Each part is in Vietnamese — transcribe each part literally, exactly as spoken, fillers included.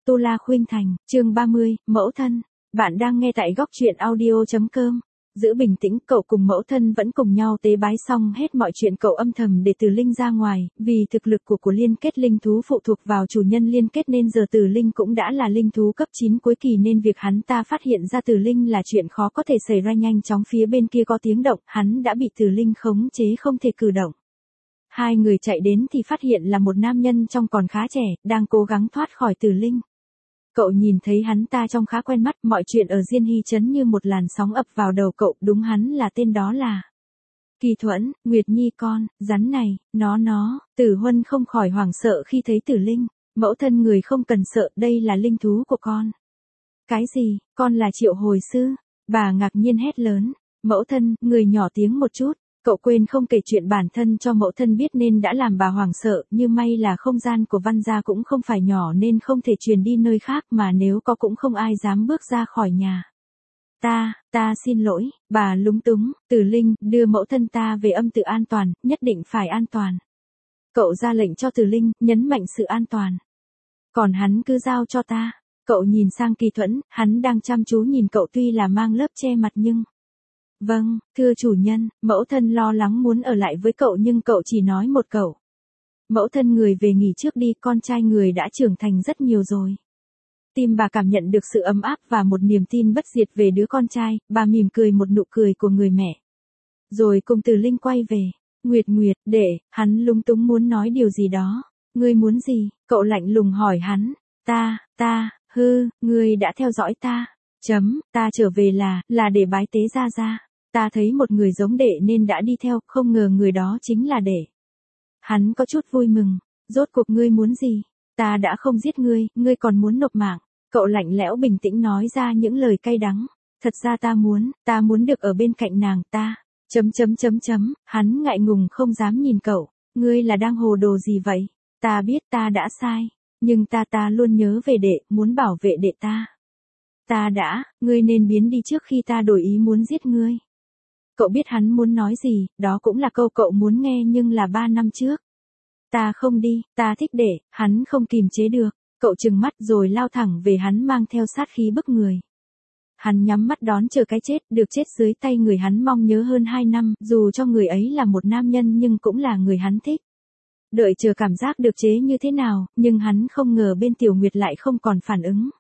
Tu La Khuynh Thành, chương ba mươi, mẫu thân. Bạn đang nghe tại góc truyện audio chấm com. Giữ bình tĩnh, cậu cùng mẫu thân vẫn cùng nhau tế bái xong hết mọi chuyện, cậu âm thầm để Tử Linh ra ngoài, vì thực lực của của liên kết linh thú phụ thuộc vào chủ nhân liên kết nên giờ Tử Linh cũng đã là linh thú cấp chín cuối kỳ nên việc hắn ta phát hiện ra Tử Linh là chuyện khó có thể xảy ra. Nhanh chóng phía bên kia có tiếng động, hắn đã bị Tử Linh khống chế không thể cử động. Hai người chạy đến thì phát hiện là một nam nhân trông còn khá trẻ, đang cố gắng thoát khỏi Tử Linh. Cậu nhìn thấy hắn ta trông khá quen mắt, mọi chuyện ở Diên Hy Trấn như một làn sóng ập vào đầu cậu, đúng hắn là tên đó là Kỳ Thuẫn, Nguyệt Nhi con, rắn này, nó nó, Tử Huân không khỏi hoảng sợ khi thấy Tử Linh, mẫu thân người không cần sợ, đây là linh thú của con. Cái gì, con là Triệu Hồi Sư? Bà ngạc nhiên hét lớn, mẫu thân, người nhỏ tiếng một chút. Cậu quên không kể chuyện bản thân cho mẫu thân biết nên đã làm bà hoảng sợ, như may là không gian của Văn gia cũng không phải nhỏ nên không thể truyền đi nơi khác, mà nếu có cũng không ai dám bước ra khỏi nhà. Ta, ta xin lỗi, bà lúng túng, Tử Linh, đưa mẫu thân ta về âm tự an toàn, nhất định phải an toàn. Cậu ra lệnh cho Tử Linh, nhấn mạnh sự an toàn. Còn hắn cứ giao cho ta. Cậu nhìn sang Kỳ Thuẫn, hắn đang chăm chú nhìn cậu tuy là mang lớp che mặt nhưng... Vâng, thưa chủ nhân, mẫu thân lo lắng muốn ở lại với cậu nhưng cậu chỉ nói một câu. Mẫu thân người về nghỉ trước đi, con trai người đã trưởng thành rất nhiều rồi. Tim bà cảm nhận được sự ấm áp và một niềm tin bất diệt về đứa con trai, bà mỉm cười một nụ cười của người mẹ. Rồi cùng Tử Linh quay về. Nguyệt Nguyệt, để, hắn lúng túng muốn nói điều gì đó. Ngươi muốn gì? Cậu lạnh lùng hỏi hắn. Ta, ta, hư, ngươi đã theo dõi ta. Chấm, ta trở về là, là để bái tế gia gia. Ta thấy một người giống đệ nên đã đi theo, không ngờ người đó chính là đệ. Hắn có chút vui mừng, rốt cuộc ngươi muốn gì? Ta đã không giết ngươi, ngươi còn muốn nộp mạng. Cậu lạnh lẽo bình tĩnh nói ra những lời cay đắng. Thật ra ta muốn, ta muốn được ở bên cạnh nàng ta. Chấm chấm chấm chấm, hắn ngại ngùng không dám nhìn cậu. Ngươi là đang hồ đồ gì vậy? Ta biết ta đã sai, nhưng ta ta luôn nhớ về đệ, muốn bảo vệ đệ ta. Ta đã, ngươi nên biến đi trước khi ta đổi ý muốn giết ngươi. Cậu biết hắn muốn nói gì, đó cũng là câu cậu muốn nghe nhưng là ba năm trước. Ta không đi, ta thích để, hắn không kìm chế được. Cậu trừng mắt rồi lao thẳng về hắn mang theo sát khí bức người. Hắn nhắm mắt đón chờ cái chết, được chết dưới tay người hắn mong nhớ hơn hai năm, dù cho người ấy là một nam nhân nhưng cũng là người hắn thích. Đợi chờ cảm giác được chế như thế nào, nhưng hắn không ngờ bên Tiểu Nguyệt lại không còn phản ứng.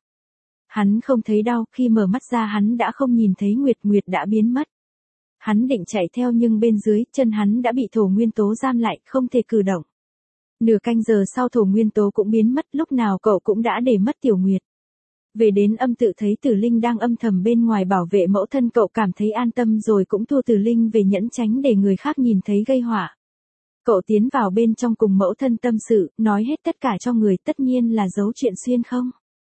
Hắn không thấy đau, khi mở mắt ra hắn đã không nhìn thấy Nguyệt, Nguyệt đã biến mất. Hắn định chạy theo nhưng bên dưới chân hắn đã bị thổ nguyên tố giam lại, không thể cử động. Nửa canh giờ sau thổ nguyên tố cũng biến mất, lúc nào cậu cũng đã để mất Tiểu Nguyệt. Về đến âm tự thấy Tử Linh đang âm thầm bên ngoài bảo vệ mẫu thân, cậu cảm thấy an tâm rồi cũng thua Tử Linh về nhẫn tránh để người khác nhìn thấy gây họa. Cậu tiến vào bên trong cùng mẫu thân tâm sự, nói hết tất cả cho người, tất nhiên là giấu chuyện xuyên không.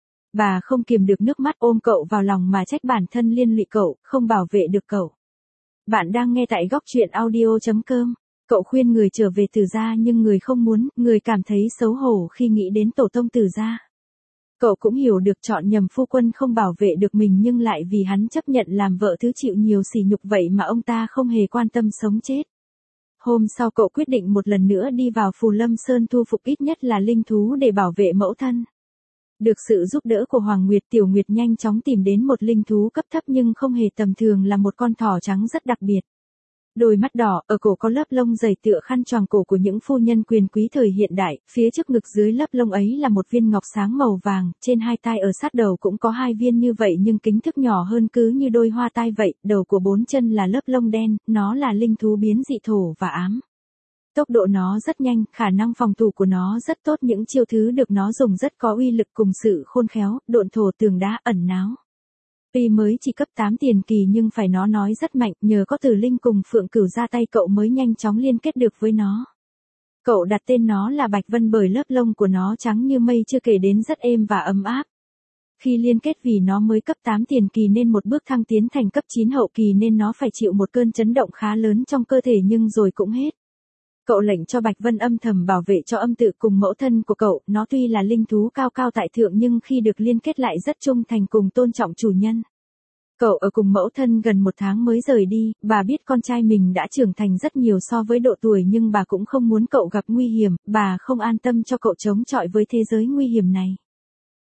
Bà không kiềm được nước mắt ôm cậu vào lòng mà trách bản thân liên lụy cậu, không bảo vệ được cậu. Bạn đang nghe tại góc truyện audio chấm com. Cậu khuyên người trở về Tử gia nhưng người không muốn, người cảm thấy xấu hổ khi nghĩ đến tổ tông Tử gia. Cậu cũng hiểu được chọn nhầm phu quân không bảo vệ được mình nhưng lại vì hắn chấp nhận làm vợ thứ chịu nhiều sỉ nhục vậy mà ông ta không hề quan tâm sống chết. Hôm sau cậu quyết định một lần nữa đi vào Phù Lâm Sơn thu phục ít nhất là linh thú để bảo vệ mẫu thân. Được sự giúp đỡ của Hoàng Nguyệt, Tiểu Nguyệt nhanh chóng tìm đến một linh thú cấp thấp nhưng không hề tầm thường, là một con thỏ trắng rất đặc biệt. Đôi mắt đỏ, ở cổ có lớp lông dày tựa khăn choàng cổ của những phu nhân quyền quý thời hiện đại, phía trước ngực dưới lớp lông ấy là một viên ngọc sáng màu vàng, trên hai tai ở sát đầu cũng có hai viên như vậy nhưng kích thước nhỏ hơn cứ như đôi hoa tai vậy, đầu của bốn chân là lớp lông đen, nó là linh thú biến dị thổ và ám. Tốc độ nó rất nhanh, khả năng phòng thủ của nó rất tốt, những chiêu thứ được nó dùng rất có uy lực cùng sự khôn khéo, độn thổ tường đá ẩn náu. Tuy mới chỉ cấp tám tiền kỳ nhưng phải nó nói rất mạnh, nhờ có Tử Linh cùng Phượng Cửu ra tay cậu mới nhanh chóng liên kết được với nó. Cậu đặt tên nó là Bạch Vân bởi lớp lông của nó trắng như mây, chưa kể đến rất êm và ấm áp. Khi liên kết vì nó mới cấp tám tiền kỳ nên một bước thăng tiến thành cấp chín hậu kỳ nên nó phải chịu một cơn chấn động khá lớn trong cơ thể nhưng rồi cũng hết. Cậu lệnh cho Bạch Vân âm thầm bảo vệ cho âm tự cùng mẫu thân của cậu, nó tuy là linh thú cao cao tại thượng nhưng khi được liên kết lại rất trung thành cùng tôn trọng chủ nhân. Cậu ở cùng mẫu thân gần một tháng mới rời đi, bà biết con trai mình đã trưởng thành rất nhiều so với độ tuổi nhưng bà cũng không muốn cậu gặp nguy hiểm, bà không an tâm cho cậu chống chọi với thế giới nguy hiểm này.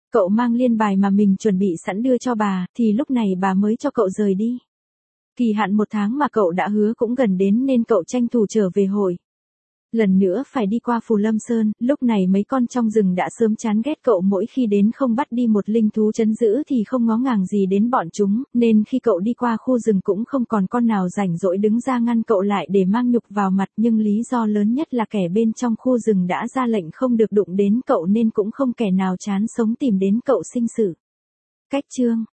Cậu mang liên bài mà mình chuẩn bị sẵn đưa cho bà, thì lúc này bà mới cho cậu rời đi. Kỳ hạn một tháng mà cậu đã hứa cũng gần đến nên cậu tranh thủ trở về hội. Lần nữa phải đi qua Phù Lâm Sơn, lúc này mấy con trong rừng đã sớm chán ghét cậu, mỗi khi đến không bắt đi một linh thú trấn giữ thì không ngó ngàng gì đến bọn chúng, nên khi cậu đi qua khu rừng cũng không còn con nào rảnh rỗi đứng ra ngăn cậu lại để mang nhục vào mặt, nhưng lý do lớn nhất là kẻ bên trong khu rừng đã ra lệnh không được đụng đến cậu nên cũng không kẻ nào chán sống tìm đến cậu sinh sự. Cách chương